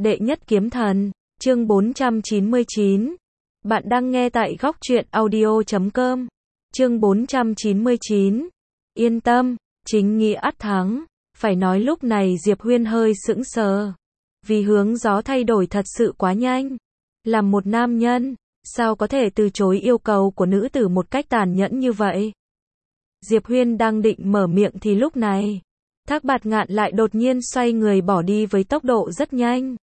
Đệ nhất kiếm thần, chương 499. Bạn đang nghe tại góc truyện audio.com. Chương 499. Yên tâm, chính nghĩa ắt thắng. Phải nói lúc này Diệp Huyên hơi sững sờ. Vì hướng gió thay đổi thật sự quá nhanh. Làm một nam nhân, sao có thể từ chối yêu cầu của nữ tử một cách tàn nhẫn như vậy? Diệp Huyên đang định mở miệng thì lúc này, Thác Bạt Ngạn lại đột nhiên xoay người bỏ đi với tốc độ rất nhanh.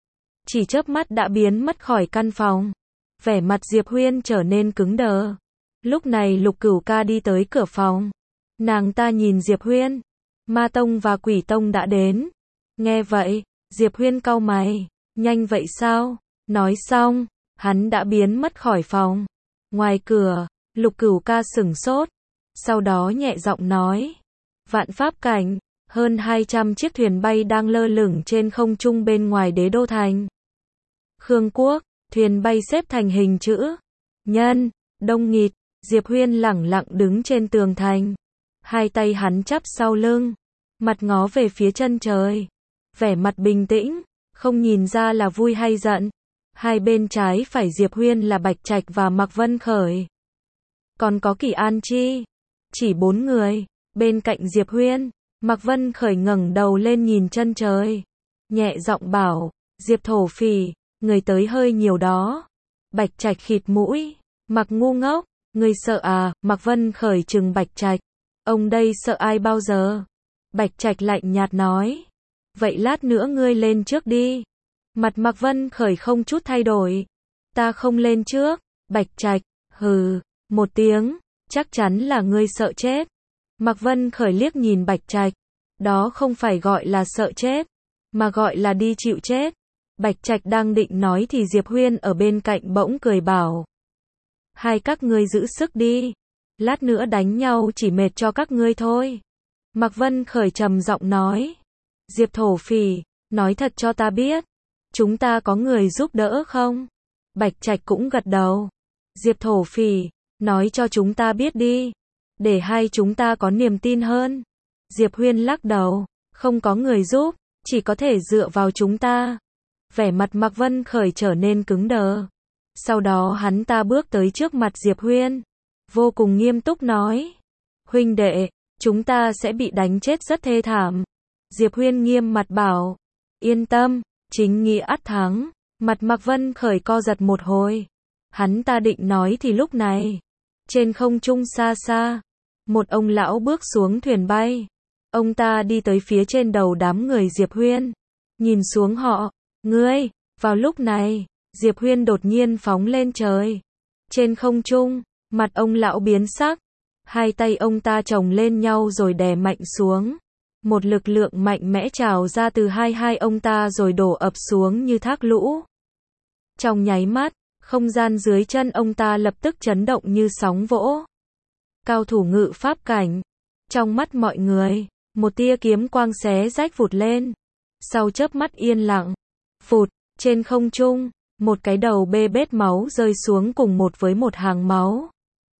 Chỉ chớp mắt đã biến mất khỏi căn phòng. Vẻ mặt Diệp Huyên trở nên cứng đờ. Lúc này Lục Cửu Ca đi tới cửa phòng. Nàng ta nhìn Diệp Huyên. Ma Tông và Quỷ Tông đã đến. Nghe vậy, Diệp Huyên cau mày. Nhanh vậy sao? Nói xong, hắn đã biến mất khỏi phòng. Ngoài cửa, Lục Cửu Ca sửng sốt. Sau đó nhẹ giọng nói. Vạn pháp cảnh, hơn 200 chiếc thuyền bay đang lơ lửng trên không trung bên ngoài đế đô thành Khương Quốc, thuyền bay xếp thành hình chữ nhân, đông nghịt. Diệp Huyên lẳng lặng đứng trên tường thành. Hai tay hắn chắp sau lưng, mặt ngó về phía chân trời. Vẻ mặt bình tĩnh, không nhìn ra là vui hay giận. Hai bên trái phải Diệp Huyên là Bạch Trạch và Mạc Vân Khởi. Còn có Kỳ An Chi. Chỉ 4 người. Bên cạnh Diệp Huyên, Mạc Vân Khởi ngẩng đầu lên nhìn chân trời. Nhẹ giọng bảo, Diệp thổ phỉ, người tới hơi nhiều đó. Bạch Trạch khịt mũi, Mạc ngu ngốc, người sợ à? Mạc Vân Khởi trừng Bạch Trạch. Ông đây sợ ai bao giờ? Bạch Trạch lạnh nhạt nói. Vậy lát nữa ngươi lên trước đi. Mặt Mạc Vân Khởi không chút thay đổi. Ta không lên trước. Bạch Trạch, hừ, một tiếng, chắc chắn là ngươi sợ chết. Mạc Vân Khởi liếc nhìn Bạch Trạch. Đó không phải gọi là sợ chết, mà gọi là đi chịu chết. Bạch Trạch đang định nói thì Diệp Huyên ở bên cạnh bỗng cười bảo. Hai các ngươi giữ sức đi. Lát nữa đánh nhau chỉ mệt cho các ngươi thôi. Mạc Vân Khởi trầm giọng nói. Diệp thổ phỉ, nói thật cho ta biết. Chúng ta có người giúp đỡ không? Bạch Trạch cũng gật đầu. Diệp thổ phỉ, nói cho chúng ta biết đi. Để hai chúng ta có niềm tin hơn. Diệp Huyên lắc đầu. Không có người giúp, chỉ có thể dựa vào chúng ta. Vẻ mặt Mạc Vân Khởi trở nên cứng đờ. Sau đó hắn ta bước tới trước mặt Diệp Huyên. Vô cùng nghiêm túc nói. Huynh đệ, chúng ta sẽ bị đánh chết rất thê thảm. Diệp Huyên nghiêm mặt bảo. Yên tâm, chính nghĩa ắt thắng. Mặt Mạc Vân Khởi co giật một hồi. Hắn ta định nói thì lúc này, trên không trung xa xa, một ông lão bước xuống thuyền bay. Ông ta đi tới phía trên đầu đám người Diệp Huyên. Nhìn xuống họ. Ngươi, vào lúc này, Diệp Huyên đột nhiên phóng lên trời. Trên không trung, mặt ông lão biến sắc. Hai tay ông ta chồng lên nhau rồi đè mạnh xuống. Một lực lượng mạnh mẽ trào ra từ hai ông ta rồi đổ ập xuống như thác lũ. Trong nháy mắt, không gian dưới chân ông ta lập tức chấn động như sóng vỗ. Cao thủ ngự pháp cảnh. Trong mắt mọi người, một tia kiếm quang xé rách vụt lên. Sau chớp mắt yên lặng, phụt, trên không trung, một cái đầu bê bết máu rơi xuống cùng với một hàng máu.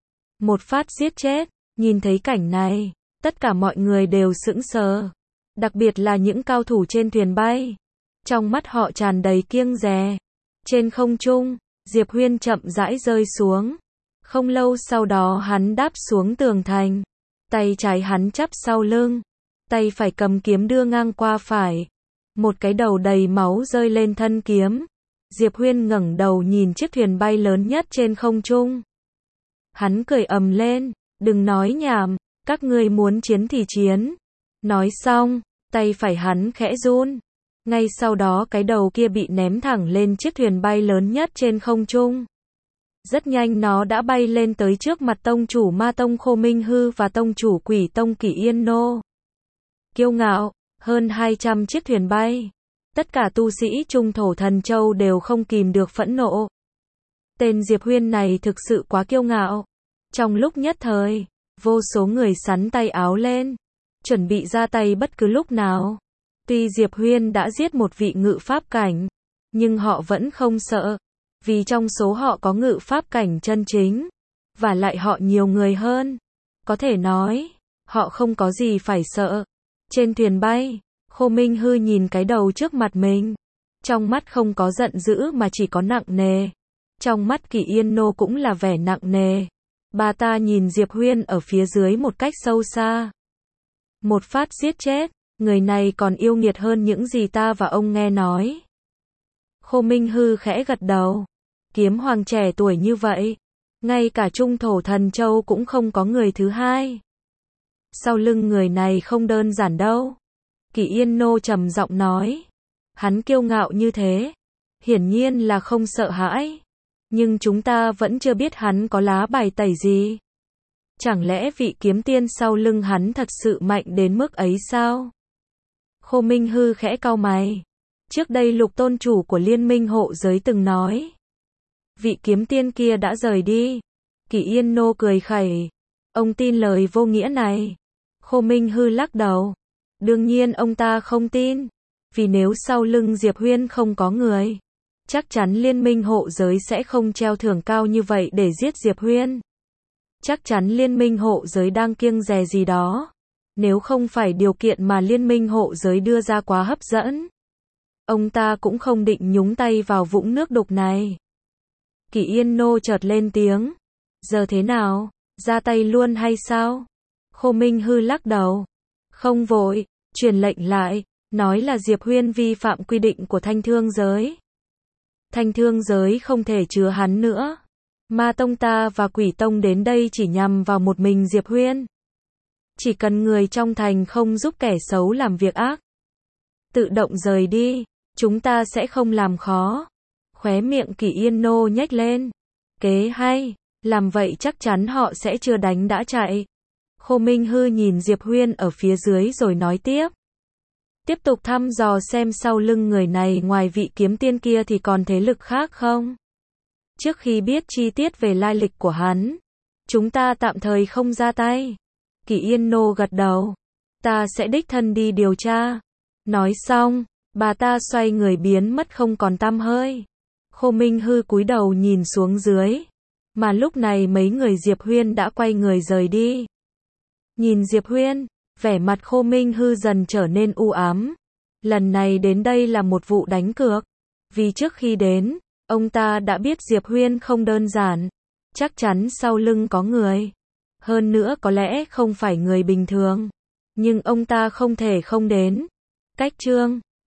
Một phát giết chết. Nhìn thấy cảnh này, tất cả mọi người đều sững sờ. Đặc biệt là những cao thủ trên thuyền bay. Trong mắt họ tràn đầy kiêng dè. Trên không trung, Diệp Huyên chậm rãi rơi xuống. Không lâu sau đó hắn đáp xuống tường thành. Tay trái hắn chắp sau lưng. Tay phải cầm kiếm đưa ngang qua phải. Một cái đầu đầy máu rơi lên thân kiếm. Diệp Huyên ngẩng đầu nhìn chiếc thuyền bay lớn nhất trên không trung. Hắn cười ầm lên. Đừng nói nhảm, các ngươi muốn chiến thì chiến. Nói xong, tay phải hắn khẽ run. Ngay sau đó cái đầu kia bị ném thẳng lên chiếc thuyền bay lớn nhất trên không trung. Rất nhanh nó đã bay lên tới trước mặt tông chủ Ma Tông Khô Minh Hư và tông chủ Quỷ Tông Kỷ Yên Nô. Kiêu ngạo, hơn 200 chiếc thuyền bay. Tất cả tu sĩ Trung Thổ Thần Châu đều không kìm được phẫn nộ. Tên Diệp Huyên này thực sự quá kiêu ngạo. Trong lúc nhất thời, vô số người xắn tay áo lên, chuẩn bị ra tay bất cứ lúc nào. Tuy Diệp Huyên đã giết một vị ngự pháp cảnh, nhưng họ vẫn không sợ. Vì trong số họ có ngự pháp cảnh chân chính, và lại họ nhiều người hơn. Có thể nói, họ không có gì phải sợ. Trên thuyền bay, Khô Minh Hư nhìn cái đầu trước mặt mình. Trong mắt không có giận dữ mà chỉ có nặng nề. Trong mắt Kỷ Yên Nô cũng là vẻ nặng nề. Bà ta nhìn Diệp Huyên ở phía dưới một cách sâu xa. Một phát giết chết, người này còn yêu nghiệt hơn những gì ta và ông nghe nói. Khô Minh Hư khẽ gật đầu. Kiếm hoàng trẻ tuổi như vậy, ngay cả Trung Thổ Thần Châu cũng không có người thứ hai. Sau lưng người này không đơn giản đâu. Kỷ Yên Nô trầm giọng nói. Hắn kiêu ngạo như thế, hiển nhiên là không sợ hãi. Nhưng chúng ta vẫn chưa biết hắn có lá bài tẩy gì. Chẳng lẽ vị kiếm tiên sau lưng hắn thật sự mạnh đến mức ấy sao? Khô Minh Hư khẽ cau mày. Trước đây Lục tôn chủ của Liên minh hộ giới từng nói. Vị kiếm tiên kia đã rời đi. Kỷ Yên Nô cười khẩy. Ông tin lời vô nghĩa này. Khô Minh Hư lắc đầu. Đương nhiên ông ta không tin. Vì nếu sau lưng Diệp Huyên không có người, chắc chắn Liên minh hộ giới sẽ không treo thưởng cao như vậy để giết Diệp Huyên. Chắc chắn Liên minh hộ giới đang kiêng dè gì đó. Nếu không phải điều kiện mà Liên minh hộ giới đưa ra quá hấp dẫn, ông ta cũng không định nhúng tay vào vũng nước đục này. Kỷ Yên Nô chợt lên tiếng. Giờ thế nào? Ra tay luôn hay sao? Khô Minh Hư lắc đầu. Không vội, truyền lệnh lại, nói là Diệp Huyên vi phạm quy định của Thanh Thương giới. Thanh Thương giới không thể chứa hắn nữa. Ma Tông ta và Quỷ Tông đến đây chỉ nhằm vào một mình Diệp Huyên. Chỉ cần người trong thành không giúp kẻ xấu làm việc ác, tự động rời đi, chúng ta sẽ không làm khó. Khóe miệng Kỷ Yên Nô nhếch lên. Kế hay, làm vậy chắc chắn họ sẽ chưa đánh đã chạy. Khô Minh Hư nhìn Diệp Huyên ở phía dưới rồi nói tiếp. Tiếp tục thăm dò xem sau lưng người này ngoài vị kiếm tiên kia thì còn thế lực khác không? Trước khi biết chi tiết về lai lịch của hắn, chúng ta tạm thời không ra tay. Kỷ Yên Nô gật đầu. Ta sẽ đích thân đi điều tra. Nói xong, bà ta xoay người biến mất không còn tăm hơi. Khô Minh Hư cúi đầu nhìn xuống dưới. Mà lúc này mấy người Diệp Huyên đã quay người rời đi. Nhìn Diệp Huyên, vẻ mặt Khô Minh Hư dần trở nên u ám. Lần này đến đây là một vụ đánh cược. Vì trước khi đến, ông ta đã biết Diệp Huyên không đơn giản. Chắc chắn sau lưng có người. Hơn nữa có lẽ không phải người bình thường. Nhưng ông ta không thể không đến. Cách chương